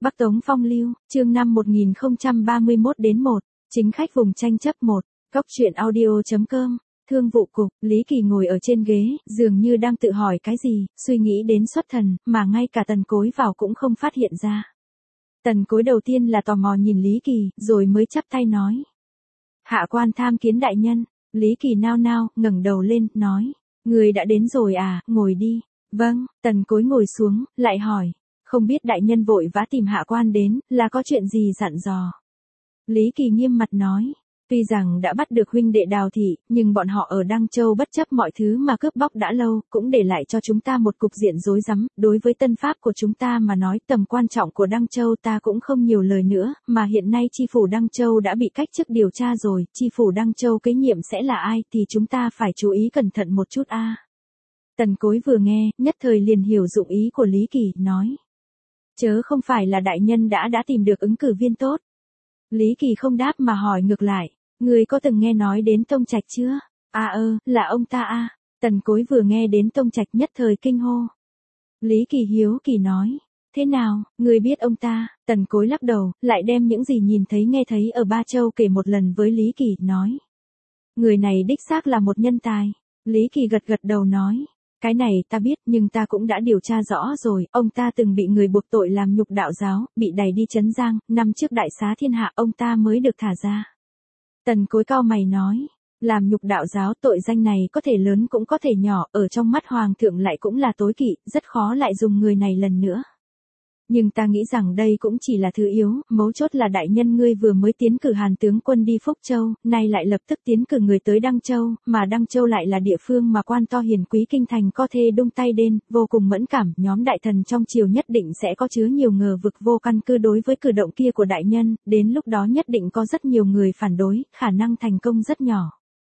Bắc Tống Phong Lưu, chương 5 1031 đến 1, chính khách vùng tranh chấp 1, góc truyện audio.com, thương vụ cục, Lý Kỳ ngồi ở trên ghế, dường như đang tự hỏi cái gì, suy nghĩ đến xuất thần, mà ngay cả Tần Cối vào cũng không phát hiện ra. Tần Cối đầu tiên là tò mò nhìn Lý Kỳ, rồi mới chắp tay nói. Hạ quan tham kiến đại nhân, Lý Kỳ nao nao, ngẩng đầu lên, nói. Người đã đến rồi à, ngồi đi. Vâng, Tần Cối ngồi xuống, lại hỏi. Không biết đại nhân vội vã tìm hạ quan đến, là có chuyện gì dặn dò. Lý Kỳ nghiêm mặt nói. Tuy rằng đã bắt được huynh đệ Đào Thị, nhưng bọn họ ở Đăng Châu bất chấp mọi thứ mà cướp bóc đã lâu, cũng để lại cho chúng ta một cục diện rối rắm. Đối với tân pháp của chúng ta mà nói, tầm quan trọng của Đăng Châu ta cũng không nhiều lời nữa, mà hiện nay chi phủ Đăng Châu đã bị cách chức điều tra rồi, chi phủ Đăng Châu kế nhiệm sẽ là ai thì chúng ta phải chú ý cẩn thận một chút a. Tần Cối vừa nghe, nhất thời liền hiểu dụng ý của Lý Kỳ, nói. Chớ không phải là đại nhân đã tìm được ứng cử viên tốt. Lý Kỳ không đáp mà hỏi ngược lại. Người có từng nghe nói đến Tông Trạch chưa? Là ông ta a. Tần Cối vừa nghe đến Tông Trạch nhất thời kinh hô. Lý Kỳ hiếu kỳ nói. Thế nào, người biết ông ta? Tần Cối lắc đầu, lại đem những gì nhìn thấy nghe thấy ở Ba Châu kể một lần với Lý Kỳ, nói. Người này đích xác là một nhân tài. Lý Kỳ gật đầu nói. Cái này ta biết, nhưng ta cũng đã điều tra rõ rồi, ông ta từng bị người buộc tội làm nhục đạo giáo, bị đày đi Trấn Giang, năm trước đại xá thiên hạ ông ta mới được thả ra. Tần Cối cau mày nói, làm nhục đạo giáo tội danh này có thể lớn cũng có thể nhỏ, ở trong mắt hoàng thượng lại cũng là tối kỵ, rất khó lại dùng người này lần nữa. Nhưng ta nghĩ rằng đây cũng chỉ là thứ yếu, mấu chốt là đại nhân ngươi vừa mới tiến cử Hàn tướng quân đi Phúc Châu, nay lại lập tức tiến cử người tới Đăng Châu, mà Đăng Châu lại là địa phương mà quan to hiền quý kinh thành co thê đung tay đên, vô cùng mẫn cảm, nhóm đại thần trong triều nhất định sẽ có chứa nhiều ngờ vực vô căn cứ đối với cử động kia của đại nhân, đến lúc đó nhất định có rất nhiều người phản đối, khả năng thành công rất nhỏ.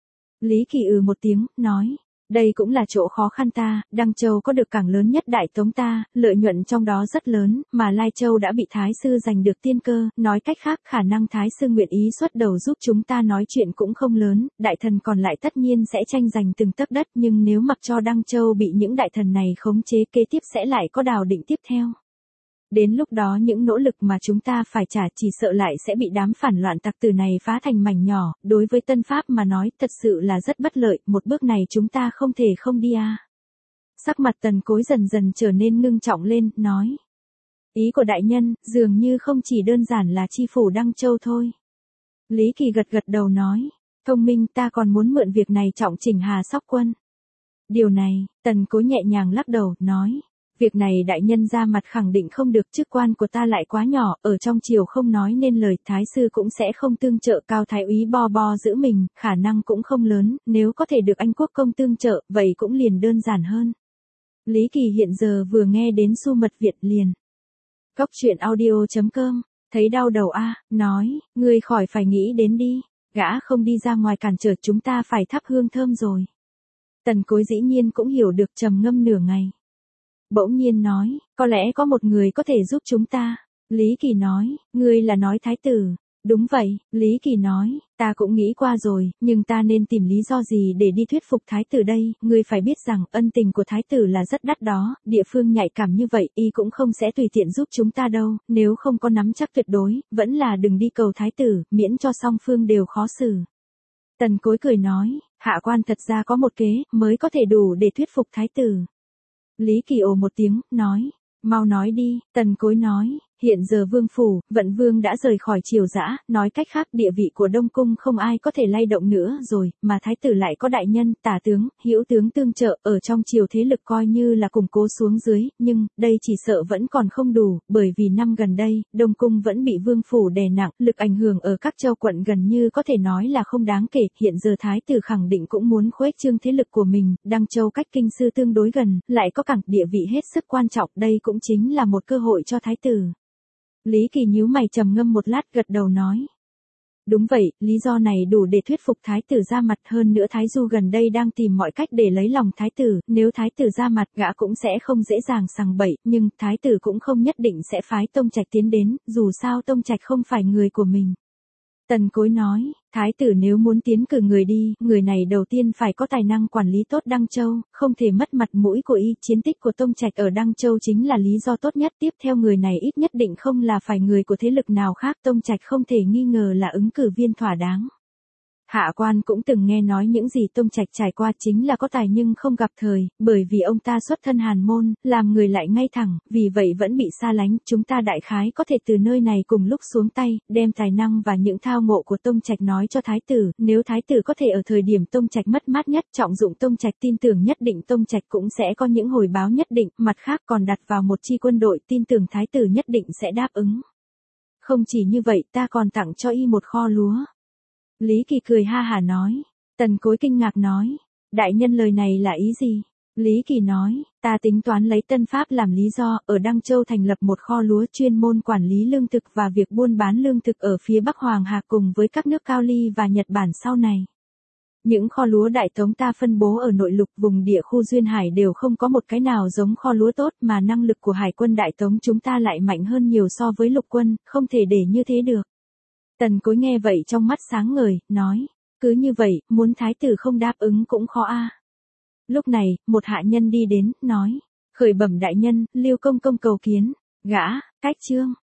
Lý Kỳ một tiếng, nói. Đây cũng là chỗ khó khăn ta, Đăng Châu có được cảng lớn nhất Đại Tống ta, lợi nhuận trong đó rất lớn, mà Lai Châu đã bị Thái Sư giành được tiên cơ, nói cách khác khả năng Thái Sư nguyện ý xuất đầu giúp chúng ta nói chuyện cũng không lớn, đại thần còn lại tất nhiên sẽ tranh giành từng tấc đất, nhưng nếu mặc cho Đăng Châu bị những đại thần này khống chế kế tiếp sẽ lại có Đào Định tiếp theo. Đến lúc đó những nỗ lực mà chúng ta phải trả chỉ sợ lại sẽ bị đám phản loạn tặc tử này phá thành mảnh nhỏ, đối với tân pháp mà nói thật sự là rất bất lợi, một bước này chúng ta không thể không đi a. Sắc mặt Tần Cối dần dần trở nên ngưng trọng lên, nói. Ý của đại nhân, dường như không chỉ đơn giản là chi phủ Đăng Châu thôi. Lý Kỳ gật đầu nói, thông minh ta còn muốn mượn việc này trọng chỉnh Hà Sóc Quân. Điều này, Tần Cối nhẹ nhàng lắc đầu, nói. Việc này đại nhân ra mặt khẳng định không được, chức quan của ta lại quá nhỏ, ở trong triều không nói nên lời, Thái Sư cũng sẽ không tương trợ, Cao Thái úy bo giữ mình, khả năng cũng không lớn, nếu có thể được Anh Quốc công tương trợ, vậy cũng liền đơn giản hơn. Lý Kỳ hiện giờ vừa nghe đến Xu Mật Viện liền. Góc truyện audio.com, thấy đau đầu nói, ngươi khỏi phải nghĩ đến đi, gã không đi ra ngoài cản trở chúng ta phải thắp hương thơm rồi. Tần Cối dĩ nhiên cũng hiểu được, trầm ngâm nửa ngày. Bỗng nhiên nói, có lẽ có một người có thể giúp chúng ta. Lý Kỳ nói, ngươi là nói Thái tử. Đúng vậy, Lý Kỳ nói, ta cũng nghĩ qua rồi, nhưng ta nên tìm lý do gì để đi thuyết phục Thái tử đây, ngươi phải biết rằng ân tình của Thái tử là rất đắt đó, địa phương nhạy cảm như vậy, y cũng không sẽ tùy tiện giúp chúng ta đâu, nếu không có nắm chắc tuyệt đối, vẫn là đừng đi cầu Thái tử, miễn cho song phương đều khó xử. Tần Cối cười nói, hạ quan thật ra có một kế, mới có thể đủ để thuyết phục Thái tử. Lý Kỳ một tiếng, nói, mau nói đi. Tần Cối nói, hiện giờ vương phủ, Vận Vương đã rời khỏi triều dã, nói cách khác địa vị của Đông Cung không ai có thể lay động nữa rồi, mà Thái tử lại có đại nhân, tả tướng, hữu tướng tương trợ, ở trong triều thế lực coi như là củng cố xuống dưới, nhưng, đây chỉ sợ vẫn còn không đủ, bởi vì năm gần đây, Đông Cung vẫn bị vương phủ đè nặng, lực ảnh hưởng ở các châu quận gần như có thể nói là không đáng kể, hiện giờ Thái tử khẳng định cũng muốn khuếch trương thế lực của mình, Đăng Châu cách kinh sư tương đối gần, lại có cảng địa vị hết sức quan trọng, đây cũng chính là một cơ hội cho Thái tử. Lý Kỳ nhíu mày trầm ngâm một lát, gật đầu nói. Đúng vậy, lý do này đủ để thuyết phục Thái tử ra mặt, hơn nữa Thái Du gần đây đang tìm mọi cách để lấy lòng Thái tử, nếu Thái tử ra mặt gã cũng sẽ không dễ dàng sằng bậy, nhưng Thái tử cũng không nhất định sẽ phái Tông Trạch tiến đến, dù sao Tông Trạch không phải người của mình. Tần Cối nói, thái tử nếu muốn tiến cử người đi, người này đầu tiên phải có tài năng quản lý tốt Đăng Châu, không thể mất mặt mũi của y, chiến tích của Tông Trạch ở Đăng Châu chính là lý do tốt nhất, tiếp theo người này ít nhất định không là phải người của thế lực nào khác, Tông Trạch không thể nghi ngờ là ứng cử viên thỏa đáng. Hạ quan cũng từng nghe nói những gì Tông Trạch trải qua chính là có tài nhưng không gặp thời, bởi vì ông ta xuất thân hàn môn, làm người lại ngay thẳng, vì vậy vẫn bị xa lánh, chúng ta đại khái có thể từ nơi này cùng lúc xuống tay, đem tài năng và những thao ngộ của Tông Trạch nói cho thái tử, nếu thái tử có thể ở thời điểm Tông Trạch mất mát nhất trọng dụng Tông Trạch, tin tưởng nhất định Tông Trạch cũng sẽ có những hồi báo nhất định, mặt khác còn đặt vào một chi quân đội, tin tưởng thái tử nhất định sẽ đáp ứng. Không chỉ như vậy, ta còn tặng cho y một kho lúa. Lý Kỳ cười ha hả nói. Tần Cối kinh ngạc nói. Đại nhân lời này là ý gì? Lý Kỳ nói, ta tính toán lấy Tân Pháp làm lý do, ở Đăng Châu thành lập một kho lúa chuyên môn quản lý lương thực và việc buôn bán lương thực ở phía Bắc Hoàng Hà cùng với các nước Cao Ly và Nhật Bản sau này. Những kho lúa Đại Tống ta phân bố ở nội lục vùng địa khu duyên hải đều không có một cái nào giống kho lúa tốt, mà năng lực của Hải quân Đại Tống chúng ta lại mạnh hơn nhiều so với lục quân, không thể để như thế được. Tần Cối nghe vậy trong mắt sáng ngời, nói, cứ như vậy, muốn thái tử không đáp ứng cũng khó a. Lúc này, một hạ nhân đi đến, nói, khởi bẩm đại nhân, Lưu công công cầu kiến, gã, cách trương.